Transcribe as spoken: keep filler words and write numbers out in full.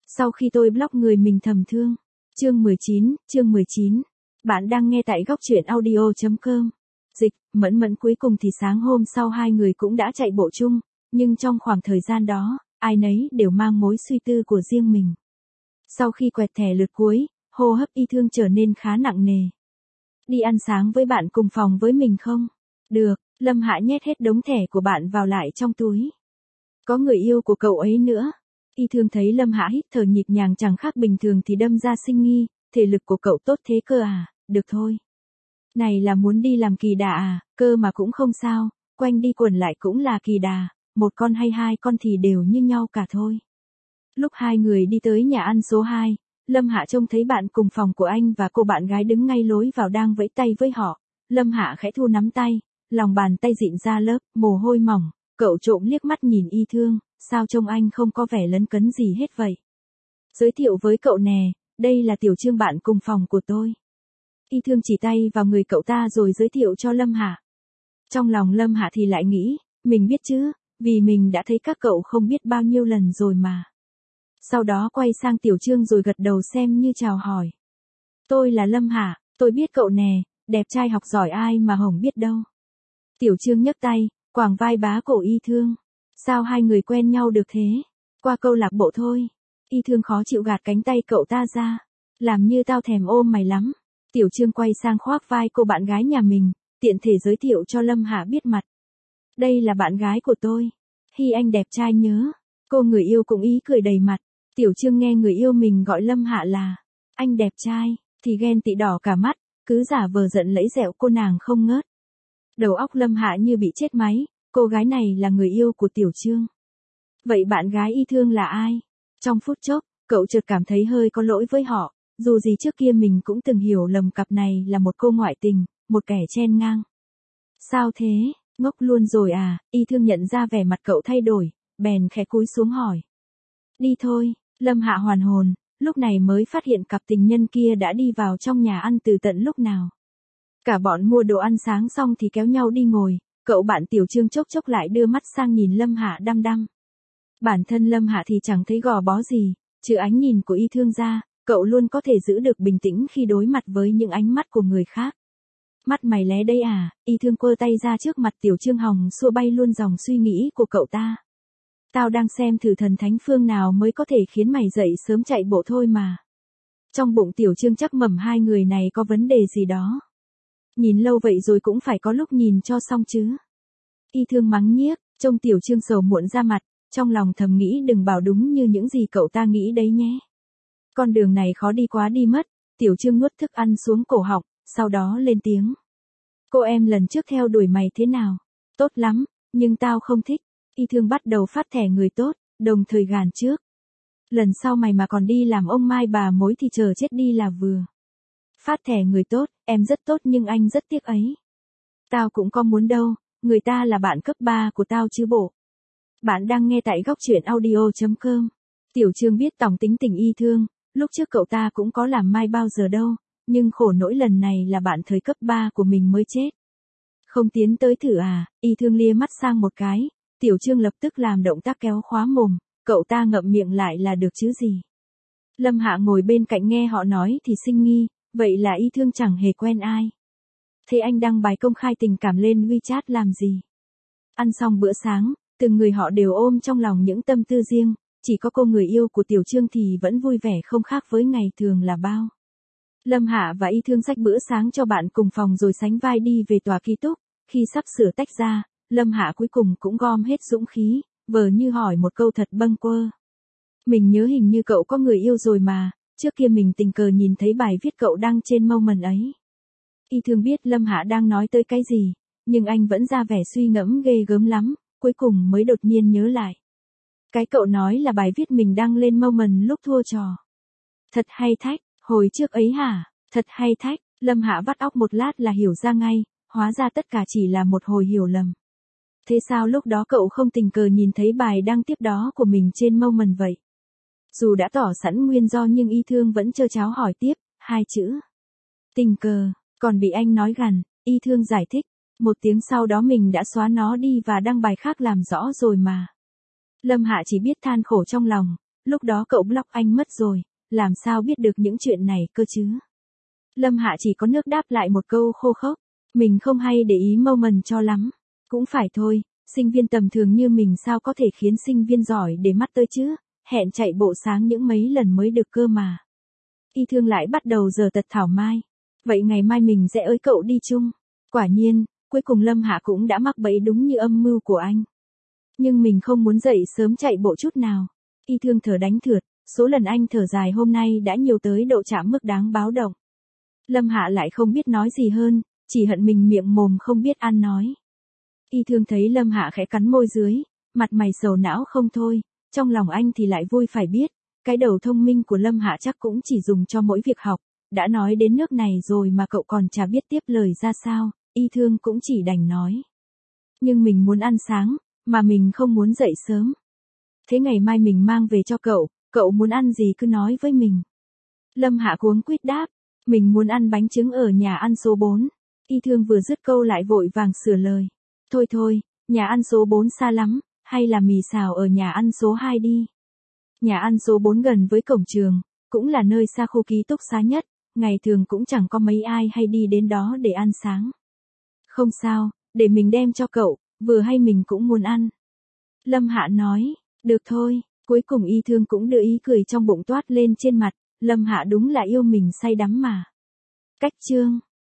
Sau khi tôi block người mình thầm thương. Chương mười chín, chương mười chín. Bạn đang nghe tại góc truyện audio chấm com. Dịch, Mẫn Mẫn cuối cùng thì sáng hôm sau hai người cũng đã chạy bộ chung, nhưng trong khoảng thời gian đó, ai nấy đều mang mối suy tư của riêng mình. Sau khi quẹt thẻ lượt cuối, hô hấp Y Thương trở nên khá nặng nề. Đi ăn sáng với bạn cùng phòng với mình không? Được, Lâm Hạ nhét hết đống thẻ của bạn vào lại trong túi. Có người yêu của cậu ấy nữa. Y Thương thấy Lâm Hạ hít thở nhịp nhàng chẳng khác bình thường thì đâm ra sinh nghi, thể lực của cậu tốt thế cơ à, được thôi. Này là muốn đi làm kỳ đà à, cơ mà cũng không sao, quanh đi quẩn lại cũng là kỳ đà, một con hay hai con thì đều như nhau cả thôi. Lúc hai người đi tới nhà ăn số hai, Lâm Hạ trông thấy bạn cùng phòng của anh và cô bạn gái đứng ngay lối vào đang vẫy tay với họ. Lâm Hạ khẽ thu nắm tay, lòng bàn tay dịn ra lớp mồ hôi mỏng, cậu trộm liếc mắt nhìn Y Thương, sao trông anh không có vẻ lấn cấn gì hết vậy. Giới thiệu với cậu nè, đây là Tiểu Trương bạn cùng phòng của tôi. Y Thương chỉ tay vào người cậu ta rồi giới thiệu cho Lâm Hạ. Trong lòng Lâm Hạ thì lại nghĩ, mình biết chứ, vì mình đã thấy các cậu không biết bao nhiêu lần rồi mà. Sau đó quay sang Tiểu Trương rồi gật đầu xem như chào hỏi. Tôi là Lâm Hạ, tôi biết cậu nè, đẹp trai học giỏi ai mà hổng biết đâu. Tiểu Trương nhấc tay, quàng vai bá cổ Y Thương. Sao hai người quen nhau được thế? Qua câu lạc bộ thôi. Y Thương khó chịu gạt cánh tay cậu ta ra. Làm như tao thèm ôm mày lắm. Tiểu Trương quay sang khoác vai cô bạn gái nhà mình, tiện thể giới thiệu cho Lâm Hạ biết mặt. Đây là bạn gái của tôi. Hi anh đẹp trai nhớ. Cô người yêu cũng ý cười đầy mặt. Tiểu Trương nghe người yêu mình gọi Lâm Hạ là anh đẹp trai, thì ghen tị đỏ cả mắt, cứ giả vờ giận lẫy dẹo cô nàng không ngớt. Đầu óc Lâm Hạ như bị chết máy, cô gái này là người yêu của Tiểu Trương. Vậy bạn gái Y Thương là ai? Trong phút chốc, cậu chợt cảm thấy hơi có lỗi với họ, dù gì trước kia mình cũng từng hiểu lầm cặp này là một cô ngoại tình, một kẻ chen ngang. Sao thế, ngốc luôn rồi à? Y Thương nhận ra vẻ mặt cậu thay đổi, bèn khẽ cúi xuống hỏi. Đi thôi, Lâm Hạ hoàn hồn, lúc này mới phát hiện cặp tình nhân kia đã đi vào trong nhà ăn từ tận lúc nào. Cả bọn mua đồ ăn sáng xong thì kéo nhau đi ngồi, cậu bạn Tiểu Trương chốc chốc lại đưa mắt sang nhìn Lâm Hạ đăm đăm. Bản thân Lâm Hạ thì chẳng thấy gò bó gì, trừ ánh nhìn của Y Thương ra, cậu luôn có thể giữ được bình tĩnh khi đối mặt với những ánh mắt của người khác. Mắt mày lé đây à? Y Thương quơ tay ra trước mặt Tiểu Trương hòng xua bay luôn dòng suy nghĩ của cậu ta. Tao đang xem thử thần thánh phương nào mới có thể khiến mày dậy sớm chạy bộ thôi mà. Trong bụng Tiểu Trương chắc mẩm hai người này có vấn đề gì đó. Nhìn lâu vậy rồi cũng phải có lúc nhìn cho xong chứ. Y Thương mắng nhiếc, trông Tiểu Trương sầu muộn ra mặt, trong lòng thầm nghĩ đừng bảo đúng như những gì cậu ta nghĩ đấy nhé. Con đường này khó đi quá đi mất, Tiểu Trương nuốt thức ăn xuống cổ họng, sau đó lên tiếng. Cô em lần trước theo đuổi mày thế nào? Tốt lắm, nhưng tao không thích. Y Thương bắt đầu phát thẻ người tốt, đồng thời gàn trước. Lần sau mày mà còn đi làm ông mai bà mối thì chờ chết đi là vừa. Phát thẻ người tốt, em rất tốt nhưng anh rất tiếc ấy. Tao cũng có muốn đâu, người ta là bạn cấp ba của tao chứ bộ. Bạn đang nghe tại góc truyện audio chấm com. Tiểu Trương biết tòng tính tình Y Thương, lúc trước cậu ta cũng có làm mai bao giờ đâu, nhưng khổ nỗi lần này là bạn thời cấp ba của mình mới chết. Không tiến tới thử à? Y Thương lia mắt sang một cái, Tiểu Trương lập tức làm động tác kéo khóa mồm, cậu ta ngậm miệng lại là được chứ gì. Lâm Hạ ngồi bên cạnh nghe họ nói thì sinh nghi, vậy là Y Thương chẳng hề quen ai. Thế anh đăng bài công khai tình cảm lên WeChat làm gì? Ăn xong bữa sáng, từng người họ đều ôm trong lòng những tâm tư riêng, chỉ có cô người yêu của Tiểu Trương thì vẫn vui vẻ không khác với ngày thường là bao. Lâm Hạ và Y Thương xách bữa sáng cho bạn cùng phòng rồi sánh vai đi về tòa ký túc, khi sắp sửa tách ra, Lâm Hạ cuối cùng cũng gom hết dũng khí, vờ như hỏi một câu thật bâng quơ. Mình nhớ hình như cậu có người yêu rồi mà, trước kia mình tình cờ nhìn thấy bài viết cậu đăng trên Moment ấy. Y Thương biết Lâm Hạ đang nói tới cái gì, nhưng anh vẫn ra vẻ suy ngẫm ghê gớm lắm, cuối cùng mới đột nhiên nhớ lại. Cái cậu nói là bài viết mình đăng lên Moment lúc thua trò. Thật hay thách, hồi trước ấy hả? Thật hay thách, Lâm Hạ vắt óc một lát là hiểu ra ngay, hóa ra tất cả chỉ là một hồi hiểu lầm. Thế sao lúc đó cậu không tình cờ nhìn thấy bài đăng tiếp đó của mình trên Moment vậy? Dù đã tỏ sẵn nguyên do nhưng Y Thương vẫn trơ tráo hỏi tiếp, hai chữ. Tình cờ, còn bị anh nói gằn, Y Thương giải thích, một tiếng sau đó mình đã xóa nó đi và đăng bài khác làm rõ rồi mà. Lâm Hạ chỉ biết than khổ trong lòng, lúc đó cậu block anh mất rồi, làm sao biết được những chuyện này cơ chứ. Lâm Hạ chỉ có nước đáp lại một câu khô khốc, mình không hay để ý moment cho lắm. Cũng phải thôi, sinh viên tầm thường như mình sao có thể khiến sinh viên giỏi để mắt tới chứ, hẹn chạy bộ sáng những mấy lần mới được cơ mà. Y Thương lại bắt đầu giờ tật thảo mai. Vậy ngày mai mình sẽ ới cậu đi chung. Quả nhiên, cuối cùng Lâm Hạ cũng đã mắc bẫy đúng như âm mưu của anh. Nhưng mình không muốn dậy sớm chạy bộ chút nào. Y Thương thở đánh thượt, số lần anh thở dài hôm nay đã nhiều tới độ chạm mức đáng báo động. Lâm Hạ lại không biết nói gì hơn, chỉ hận mình miệng mồm không biết ăn nói. Y Thương thấy Lâm Hạ khẽ cắn môi dưới, mặt mày sầu não không thôi, trong lòng anh thì lại vui phải biết, cái đầu thông minh của Lâm Hạ chắc cũng chỉ dùng cho mỗi việc học, đã nói đến nước này rồi mà cậu còn chả biết tiếp lời ra sao, Y Thương cũng chỉ đành nói. Nhưng mình muốn ăn sáng, mà mình không muốn dậy sớm. Thế ngày mai mình mang về cho cậu, cậu muốn ăn gì cứ nói với mình. Lâm Hạ cuống quýt đáp, mình muốn ăn bánh trứng ở nhà ăn số bốn. Y Thương vừa dứt câu lại vội vàng sửa lời. Thôi thôi, nhà ăn số bốn xa lắm, hay là mì xào ở nhà ăn số hai đi. Nhà ăn số bốn gần với cổng trường, cũng là nơi xa khu ký túc xá nhất, ngày thường cũng chẳng có mấy ai hay đi đến đó để ăn sáng. Không sao, để mình đem cho cậu, vừa hay mình cũng muốn ăn. Lâm Hạ nói, được thôi, cuối cùng Y Thương cũng đưa ý cười trong bụng toát lên trên mặt, Lâm Hạ đúng là yêu mình say đắm mà. Cách chương